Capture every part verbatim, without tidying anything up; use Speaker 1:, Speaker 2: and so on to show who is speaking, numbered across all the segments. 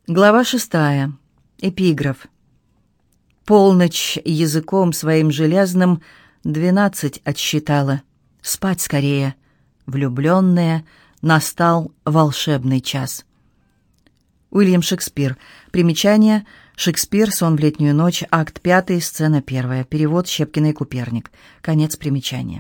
Speaker 1: Глава шестая. Эпиграф. Полночь языком своим железным двенадцать отсчитала. Спать скорее, влюбленная, настал волшебный час. Уильям Шекспир. Примечание. Шекспир. Сон в летнюю ночь. Акт пятый. Сцена первая. Перевод Щепкина и Куперник. Конец примечания.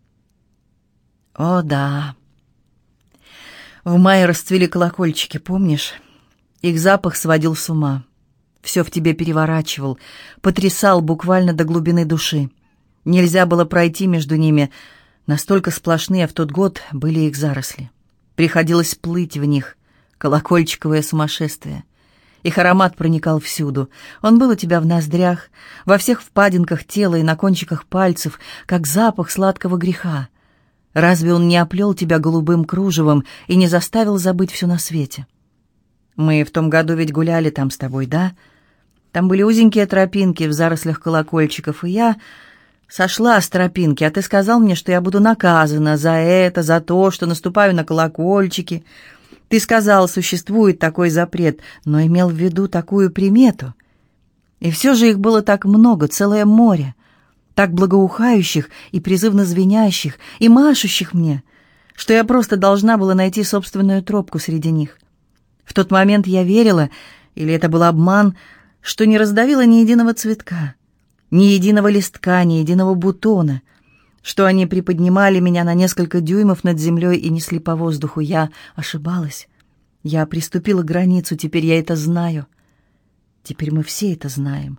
Speaker 1: О, да. В мае расцвели колокольчики, помнишь? Их запах сводил с ума. Все в тебе переворачивал, потрясал буквально до глубины души. Нельзя было пройти между ними. Настолько сплошные в тот год были их заросли. Приходилось плыть в них. Колокольчиковое сумасшествие. Их аромат проникал всюду. Он был у тебя в ноздрях, во всех впадинках тела и на кончиках пальцев, как запах сладкого греха. Разве он не оплел тебя голубым кружевом и не заставил забыть все на свете? Мы в том году ведь гуляли там с тобой, да? Там были узенькие тропинки в зарослях колокольчиков, и я сошла с тропинки, а ты сказал мне, что я буду наказана за это, за то, что наступаю на колокольчики. Ты сказал, существует такой запрет, но имел в виду такую примету. И все же их было так много, целое море, так благоухающих и призывно звенящих, и машущих мне, что я просто должна была найти собственную тропку среди них. В тот момент я верила, или это был обман, что не раздавила ни единого цветка, ни единого листка, ни единого бутона, что они приподнимали меня на несколько дюймов над землей и несли по воздуху. Я ошибалась. Я приступила к границу, теперь я это знаю. Теперь мы все это знаем.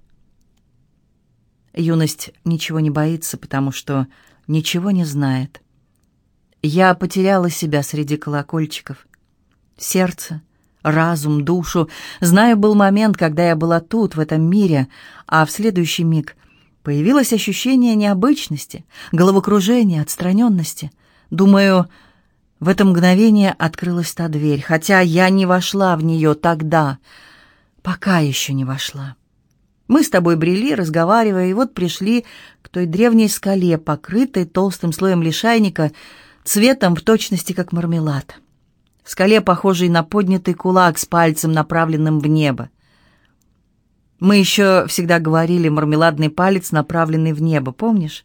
Speaker 1: Юность ничего не боится, потому что ничего не знает. Я потеряла себя среди колокольчиков. Сердце, разум, душу. Знаю, был момент, когда я была тут, в этом мире, а в следующий миг появилось ощущение необычности, головокружения, отстраненности. Думаю, в это мгновение открылась та дверь, хотя я не вошла в нее тогда, пока еще не вошла. Мы с тобой брели, разговаривая, и вот пришли к той древней скале, покрытой толстым слоем лишайника, цветом в точности как мармелад. Скале, похожей на поднятый кулак с пальцем, направленным в небо. Мы еще всегда говорили «мармеладный палец, направленный в небо», помнишь?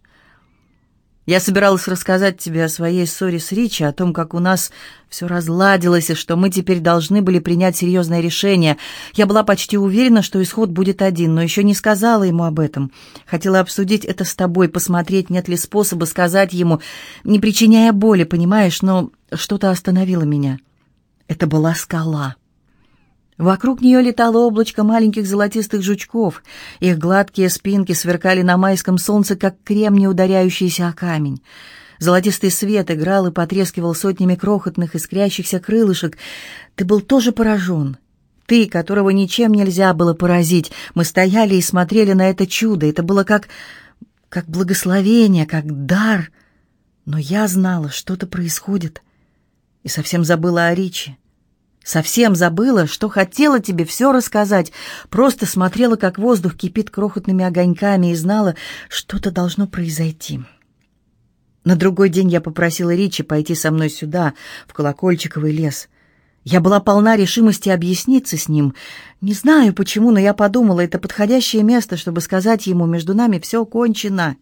Speaker 1: Я собиралась рассказать тебе о своей ссоре с Ричи, о том, как у нас все разладилось, и что мы теперь должны были принять серьезное решение. Я была почти уверена, что исход будет один, но еще не сказала ему об этом. Хотела обсудить это с тобой, посмотреть, нет ли способа сказать ему, не причиняя боли, понимаешь, но что-то остановило меня. Это была скала. Вокруг нее летало облачко маленьких золотистых жучков. Их гладкие спинки сверкали на майском солнце, как кремни, ударяющиеся о камень. Золотистый свет играл и потрескивал сотнями крохотных искрящихся крылышек. Ты был тоже поражен. Ты, которого ничем нельзя было поразить. Мы стояли и смотрели на это чудо. Это было как, как благословение, как дар. Но я знала, что-то происходит. И совсем забыла о Ричи. Совсем забыла, что хотела тебе все рассказать. Просто смотрела, как воздух кипит крохотными огоньками, и знала, что-то должно произойти. На другой день я попросила Ричи пойти со мной сюда, в колокольчиковый лес. Я была полна решимости объясниться с ним. Не знаю почему, но я подумала, это подходящее место, чтобы сказать ему, между нами все кончено.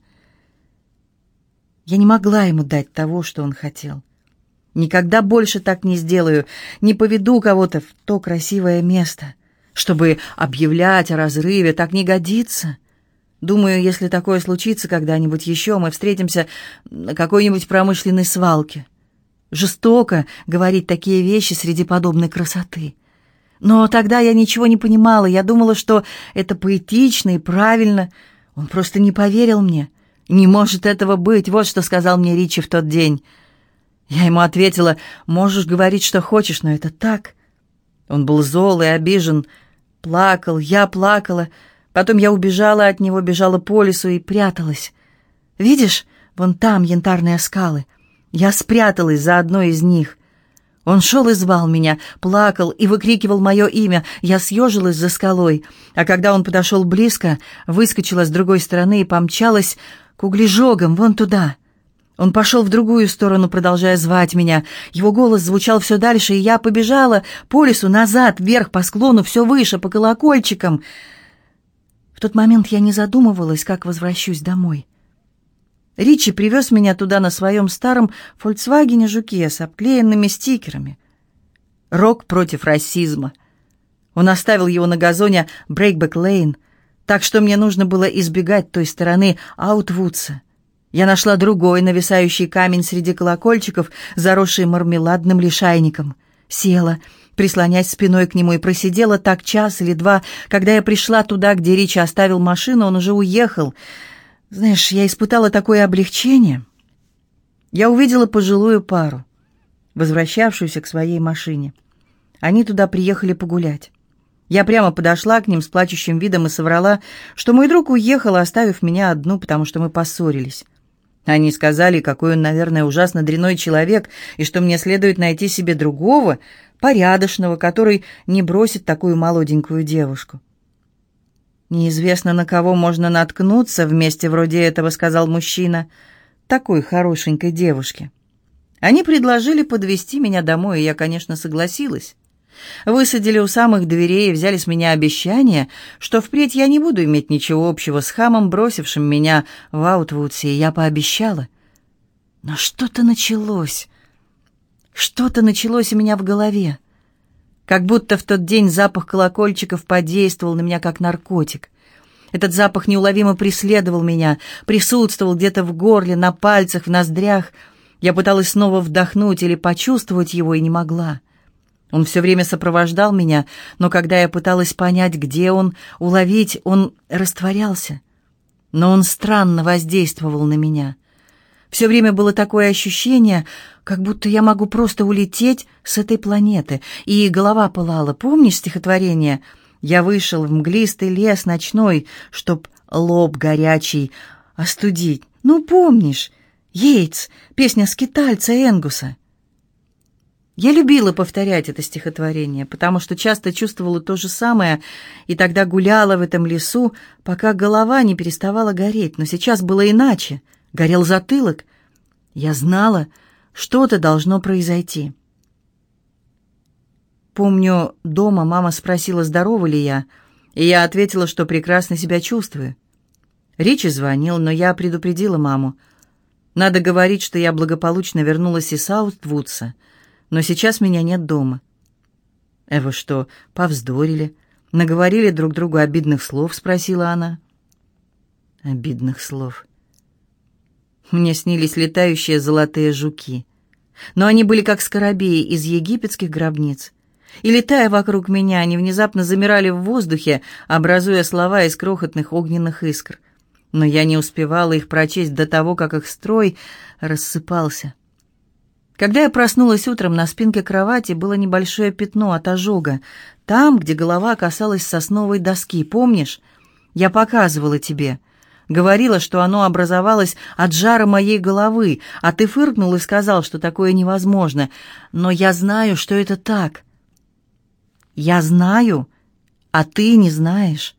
Speaker 1: Я не могла ему дать того, что он хотел. Никогда больше так не сделаю, не поведу кого-то в то красивое место. Чтобы объявлять о разрыве, так не годится. Думаю, если такое случится когда-нибудь еще, мы встретимся на какой-нибудь промышленной свалке. Жестоко говорить такие вещи среди подобной красоты. Но тогда я ничего не понимала, я думала, что это поэтично и правильно. Он просто не поверил мне. «Не может этого быть», вот что сказал мне Ричи в тот день. Я ему ответила: «Можешь говорить, что хочешь, но это так». Он был зол и обижен, плакал, я плакала. Потом я убежала от него, бежала по лесу и пряталась. Видишь, вон там янтарные скалы. Я спряталась за одной из них. Он шел и звал меня, плакал и выкрикивал мое имя. Я съежилась за скалой, а когда он подошел близко, выскочила с другой стороны и помчалась к углежогам, вон туда. Он пошел в другую сторону, продолжая звать меня. Его голос звучал все дальше, и я побежала по лесу назад, вверх по склону, все выше, по колокольчикам. В тот момент я не задумывалась, как возвращусь домой. Ричи привез меня туда на своем старом «Фольксвагене Жуке» с обклеенными стикерами. «Рок против расизма». Он оставил его на газоне Брейкбек-Лейн, так что мне нужно было избегать той стороны Аутвудса. Я нашла другой нависающий камень среди колокольчиков, заросший мармеладным лишайником. Села, прислонясь спиной к нему, и просидела так час или два. Когда я пришла туда, где Ричи оставил машину, он уже уехал. Знаешь, я испытала такое облегчение. Я увидела пожилую пару, возвращавшуюся к своей машине. Они туда приехали погулять. Я прямо подошла к ним с плачущим видом и соврала, что мой друг уехал, оставив меня одну, потому что мы поссорились. Они сказали, какой он, наверное, ужасно дрянной человек, и что мне следует найти себе другого, порядочного, который не бросит такую молоденькую девушку. «Неизвестно, на кого можно наткнуться в месте вроде этого», — сказал мужчина, — «такой хорошенькой девушке». Они предложили подвезти меня домой, и я, конечно, согласилась. Высадили у самых дверей и взяли с меня обещание, что впредь я не буду иметь ничего общего с хамом, бросившим меня в Аутвудсе, и я пообещала. Но что-то началось. Что-то началось у меня в голове. Как будто в тот день запах колокольчиков подействовал на меня как наркотик. Этот запах неуловимо преследовал меня, присутствовал где-то в горле, на пальцах, в ноздрях. Я пыталась снова вдохнуть или почувствовать его и не могла. Он все время сопровождал меня, но когда я пыталась понять, где он, уловить, он растворялся. Но он странно воздействовал на меня. Все время было такое ощущение, как будто я могу просто улететь с этой планеты. И голова пылала. Помнишь стихотворение? «Я вышел в мглистый лес ночной, чтоб лоб горячий остудить». Ну, помнишь? Йейтс, песня скитальца Энгуса. Я любила повторять это стихотворение, потому что часто чувствовала то же самое, и тогда гуляла в этом лесу, пока голова не переставала гореть. Но сейчас было иначе. Горел затылок. Я знала, что-то должно произойти. Помню, дома мама спросила, здорова ли я, и я ответила, что прекрасно себя чувствую. Ричи звонил, но я предупредила маму. Надо говорить, что я благополучно вернулась из Аутвудса, но сейчас меня нет дома. «Э, вы что, повздорили? Наговорили друг другу обидных слов?» — спросила она. Обидных слов. Мне снились летающие золотые жуки, но они были как скоробеи из египетских гробниц. И, летая вокруг меня, они внезапно замирали в воздухе, образуя слова из крохотных огненных искр. Но я не успевала их прочесть до того, как их строй рассыпался. Когда я проснулась утром, на спинке кровати было небольшое пятно от ожога, там, где голова касалась сосновой доски, помнишь? Я показывала тебе. Говорила, что оно образовалось от жара моей головы, а ты фыркнул и сказал, что такое невозможно. Но я знаю, что это так. Я знаю, а ты не знаешь.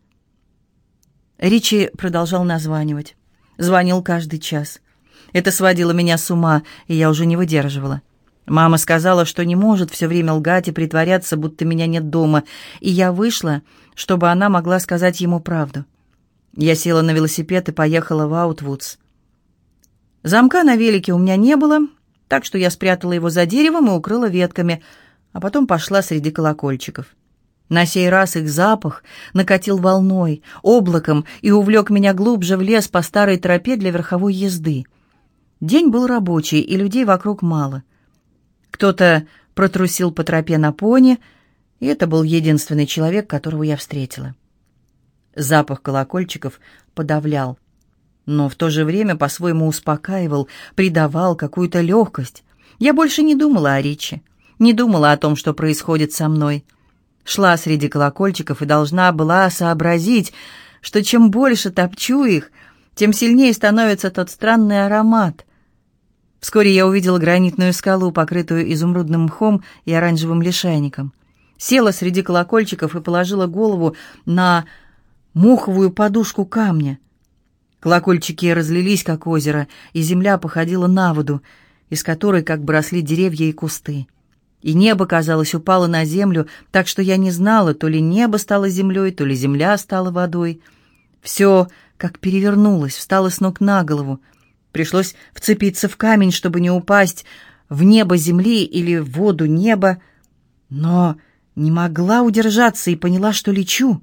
Speaker 1: Ричи продолжал названивать. Звонил каждый час. Это сводило меня с ума, и я уже не выдерживала. Мама сказала, что не может все время лгать и притворяться, будто меня нет дома, и я вышла, чтобы она могла сказать ему правду. Я села на велосипед и поехала в Аутвудс. Замка на велике у меня не было, так что я спрятала его за деревом и укрыла ветками, а потом пошла среди колокольчиков. На сей раз их запах накатил волной, облаком и увлек меня глубже в лес по старой тропе для верховой езды. День был рабочий, и людей вокруг мало. Кто-то протрусил по тропе на пони, и это был единственный человек, которого я встретила. Запах колокольчиков подавлял, но в то же время по-своему успокаивал, придавал какую-то легкость. Я больше не думала о Ричи, не думала о том, что происходит со мной. Шла среди колокольчиков и должна была сообразить, что чем больше топчу их, тем сильнее становится тот странный аромат. Вскоре я увидела гранитную скалу, покрытую изумрудным мхом и оранжевым лишайником. Села среди колокольчиков и положила голову на моховую подушку камня. Колокольчики разлились, как озеро, и земля походила на воду, из которой как бы росли деревья и кусты. И небо, казалось, упало на землю, так что я не знала, то ли небо стало землей, то ли земля стала водой. Все как перевернулось, встало с ног на голову. Пришлось вцепиться в камень, чтобы не упасть в небо земли или в воду неба, но не могла удержаться и поняла, что лечу.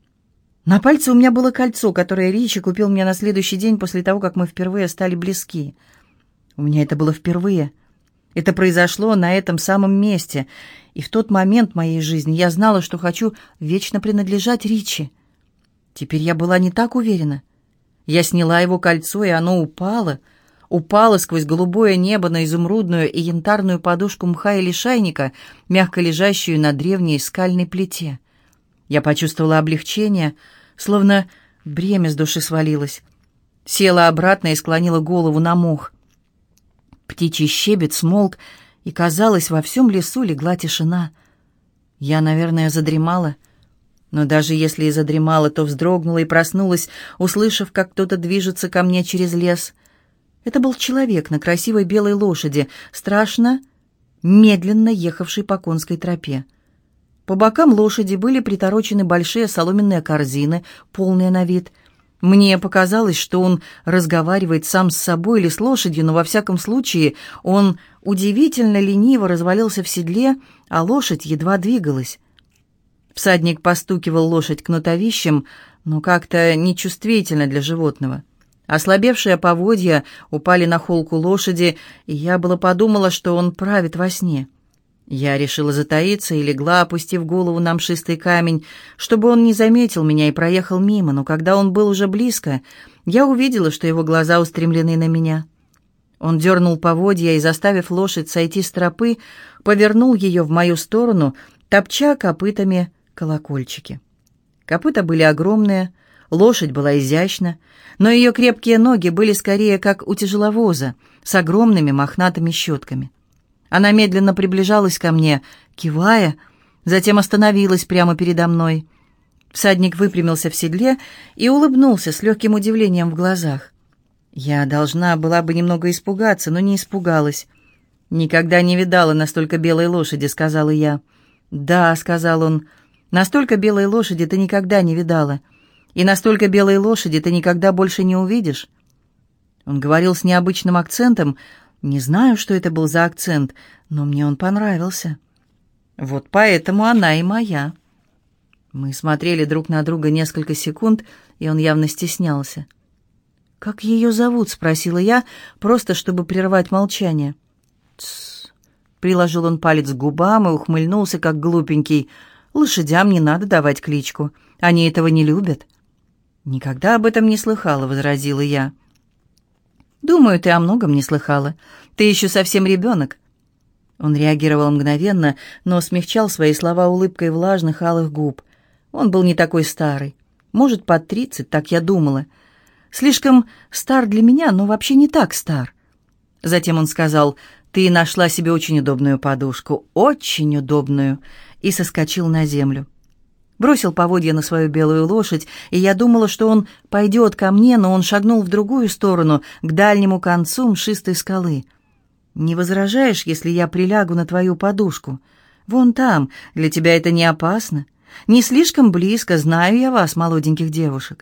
Speaker 1: На пальце у меня было кольцо, которое Ричи купил мне на следующий день после того, как мы впервые стали близки. У меня это было впервые. Это произошло на этом самом месте, и в тот момент моей жизни я знала, что хочу вечно принадлежать Ричи. Теперь я была не так уверена. Я сняла его кольцо, и оно упало, упало сквозь голубое небо на изумрудную и янтарную подушку мха и лишайника, мягко лежащую на древней скальной плите. Я почувствовала облегчение, словно бремя с души свалилось. Села обратно и склонила голову на мох. Птичий щебет смолк, и, казалось, во всем лесу легла тишина. Я, наверное, задремала, но даже если и задремала, то вздрогнула и проснулась, услышав, как кто-то движется ко мне через лес. Это был человек на красивой белой лошади, страшно, медленно ехавший по конской тропе. По бокам лошади были приторочены большие соломенные корзины, полные на вид. Мне показалось, что он разговаривает сам с собой или с лошадью, но во всяком случае он удивительно лениво развалился в седле, а лошадь едва двигалась. Всадник постукивал лошадь кнутовищем, но как-то нечувствительно для животного. Ослабевшие поводья упали на холку лошади, и я было подумала, что он правит во сне. Я решила затаиться и легла, опустив голову на мшистый камень, чтобы он не заметил меня и проехал мимо, но когда он был уже близко, я увидела, что его глаза устремлены на меня. Он дернул поводья и, заставив лошадь сойти с тропы, повернул ее в мою сторону, топча копытами колокольчики. Копыта были огромные, лошадь была изящна, но ее крепкие ноги были скорее как у тяжеловоза, с огромными мохнатыми щетками. Она медленно приближалась ко мне, кивая, затем остановилась прямо передо мной. Всадник выпрямился в седле и улыбнулся с легким удивлением в глазах. Я должна была бы немного испугаться, но не испугалась. «Никогда не видала настолько белой лошади», — сказала я. «Да», — сказал он, — «настолько белой лошади ты никогда не видала, и настолько белой лошади ты никогда больше не увидишь». Он говорил с необычным акцентом. Не знаю, что это был за акцент, но мне он понравился. Вот поэтому она и моя. Мы смотрели друг на друга несколько секунд, и он явно стеснялся. «Как ее зовут?» — спросила я, просто чтобы прервать молчание. «Тссс», — приложил он палец к губам и ухмыльнулся, как глупенький. «Лошадям не надо давать кличку, они этого не любят». «Никогда об этом не слыхала», — возразила я. «Думаю, ты о многом не слыхала. Ты еще совсем ребенок». Он реагировал мгновенно, но смягчал свои слова улыбкой влажных алых губ. Он был не такой старый. Может, под тридцать, так я думала. Слишком стар для меня, но вообще не так стар. Затем он сказал: «Ты нашла себе очень удобную подушку, очень удобную», и соскочил на землю. Бросил поводья на свою белую лошадь, и я думала, что он пойдет ко мне, но он шагнул в другую сторону, к дальнему концу мшистой скалы. «Не возражаешь, если я прилягу на твою подушку? Вон там, для тебя это не опасно. Не слишком близко, знаю я вас, молоденьких девушек».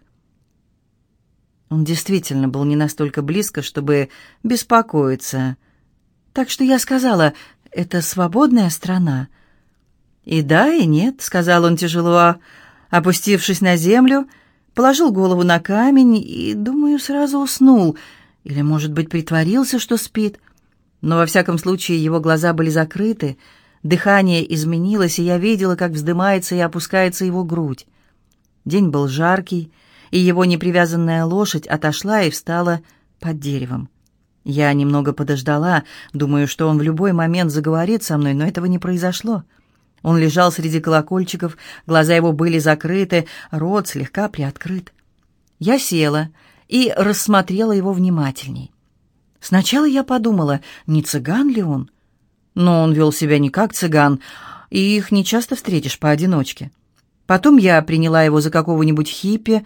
Speaker 1: Он действительно был не настолько близко, чтобы беспокоиться. Так что я сказала: «Это свободная страна». «И да, и нет», — сказал он тяжело, опустившись на землю, положил голову на камень и, думаю, сразу уснул. Или, может быть, притворился, что спит. Но, во всяком случае, его глаза были закрыты, дыхание изменилось, и я видела, как вздымается и опускается его грудь. День был жаркий, и его непривязанная лошадь отошла и встала под деревом. Я немного подождала, думаю, что он в любой момент заговорит со мной, но этого не произошло. Он лежал среди колокольчиков, глаза его были закрыты, рот слегка приоткрыт. Я села и рассмотрела его внимательней. Сначала я подумала, не цыган ли он? Но он вел себя не как цыган, и их не часто встретишь поодиночке. Потом я приняла его за какого-нибудь хиппи,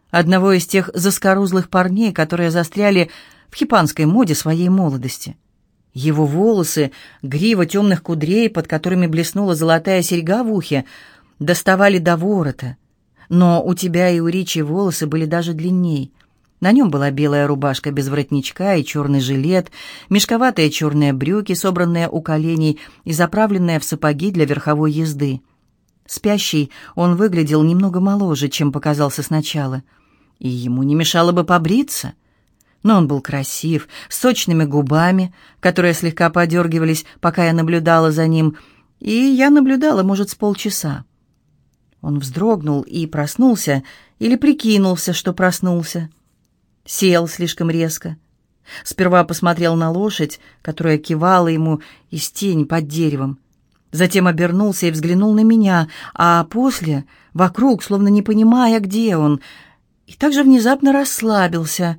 Speaker 1: одного из тех заскорузлых парней, которые застряли в хипанской моде своей молодости. Его волосы, грива темных кудрей, под которыми блеснула золотая серьга в ухе, доставали до ворота. Но у тебя и у Ричи волосы были даже длинней. На нем была белая рубашка без воротничка и черный жилет, мешковатые черные брюки, собранные у коленей и заправленные в сапоги для верховой езды. Спящий он выглядел немного моложе, чем показался сначала, и ему не мешало бы побриться. Но он был красив, с сочными губами, которые слегка подергивались, пока я наблюдала за ним, и я наблюдала, может, с полчаса. Он вздрогнул и проснулся, или прикинулся, что проснулся. Сел слишком резко. Сперва посмотрел на лошадь, которая кивала ему из тени под деревом. Затем обернулся и взглянул на меня, а после — вокруг, словно не понимая, где он, и также внезапно расслабился.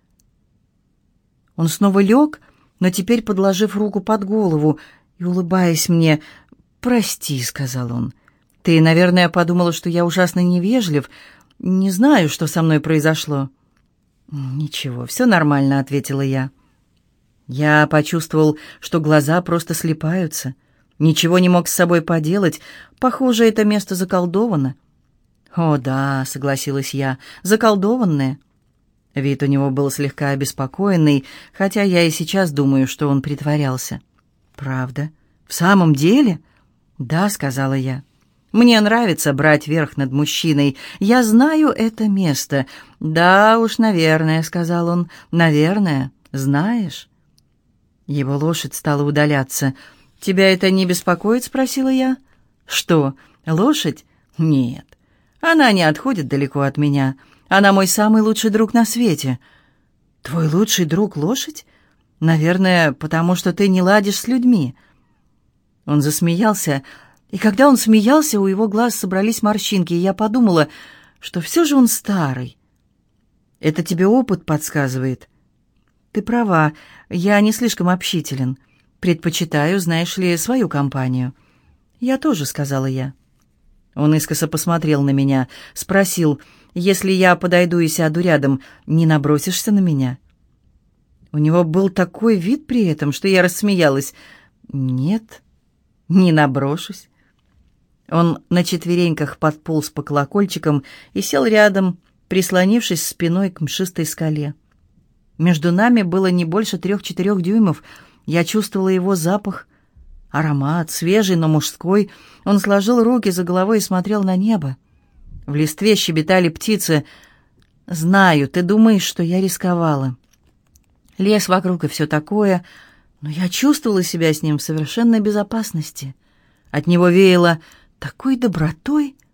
Speaker 1: Он снова лег, но теперь подложив руку под голову и улыбаясь мне. «Прости», — сказал он. «Ты, наверное, подумала, что я ужасно невежлив. Не знаю, что со мной произошло». «Ничего, все нормально», — ответила я. Я почувствовал, что глаза просто слипаются. Ничего не мог с собой поделать. Похоже, это место заколдовано. «О, да», — согласилась я, — «заколдованное». Вид у него был слегка обеспокоенный, хотя я и сейчас думаю, что он притворялся. «Правда? В самом деле?» «Да», — сказала я. «Мне нравится брать верх над мужчиной. Я знаю это место». «Да уж, наверное», — сказал он. «Наверное. Знаешь?» Его лошадь стала удаляться. «Тебя это не беспокоит?» — спросила я. «Что, лошадь? Нет. Она не отходит далеко от меня. Она мой самый лучший друг на свете». «Твой лучший друг лошадь? Наверное, потому что ты не ладишь с людьми». Он засмеялся, и когда он смеялся, у его глаз собрались морщинки, и я подумала, что все же он старый. «Это тебе опыт подсказывает?» «Ты права, я не слишком общителен. Предпочитаю, знаешь ли, свою компанию». «Я тоже», — сказала я. Он искоса посмотрел на меня, спросил: «Если я подойду и сяду рядом, не набросишься на меня?» У него был такой вид при этом, что я рассмеялась. «Нет, не наброшусь». Он на четвереньках подполз по колокольчикам и сел рядом, прислонившись спиной к мшистой скале. Между нами было не больше трех-четырех дюймов. Я чувствовала его запах, аромат, свежий, но мужской. Он сложил руки за головой и смотрел на небо. В листве щебетали птицы. «Знаю, ты думаешь, что я рисковала. Лес вокруг и все такое, но я чувствовала себя с ним в совершенной безопасности. От него веяло такой добротой».